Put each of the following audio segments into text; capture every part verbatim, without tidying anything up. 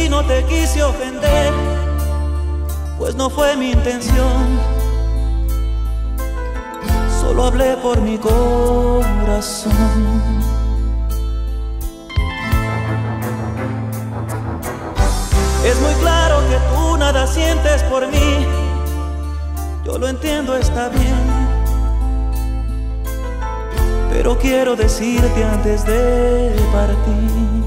y no te quise ofender, pues no fue mi intención. Solo hablé por mi corazón. Es muy claro que tú nada sientes por mí. Yo lo entiendo, está bien, pero quiero decirte antes de partir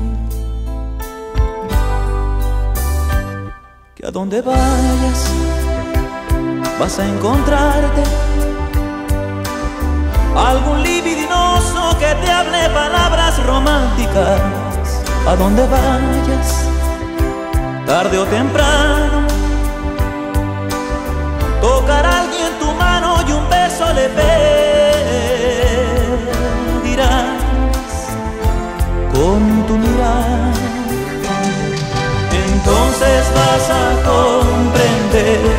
que a donde vayas vas a encontrarte algún libidinoso que te hable palabras románticas. A donde vayas, tarde o temprano, tocará a alguien tu mano y un beso le pedirás con tu mirada. Entonces vas a comprender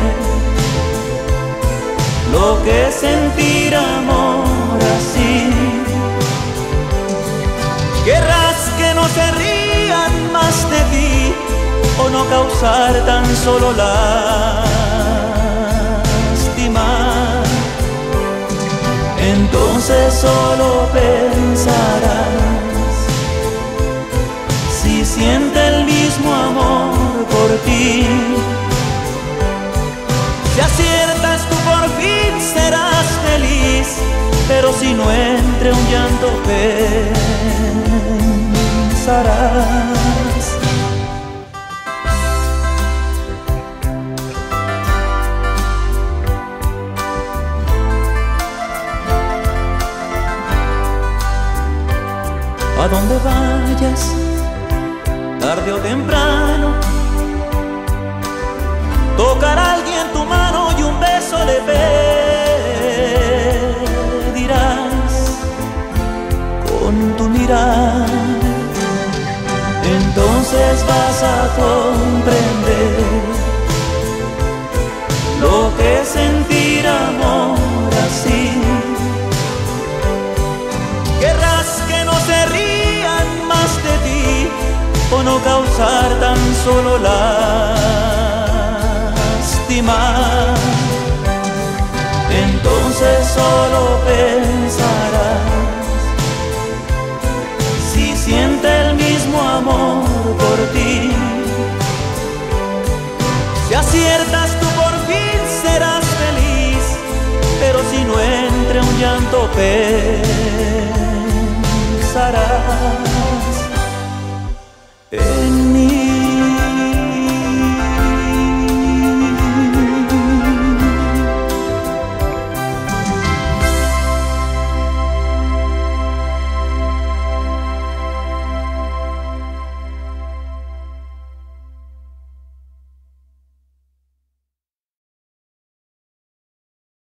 lo que es sentir amor así. Querrás que no se rían más de ti, o no causar tan solo lástima. Entonces solo pensarás si siente el mismo amor por ti. Si aciertas tú por fin serás feliz, pero si no entre un llanto pensarás. A donde vayas, tarde o temprano, tocará a alguien tu mano y un beso le pedirás con tu mirada. Entonces vas a comprender lo que es sentir amor así. Querrás que no se rían más de ti, o no causar tan solo lástima. Entonces solo pensarás si siente el mismo amor por ti. Si aciertas tú por fin serás feliz, pero si no entre un llanto pensarás.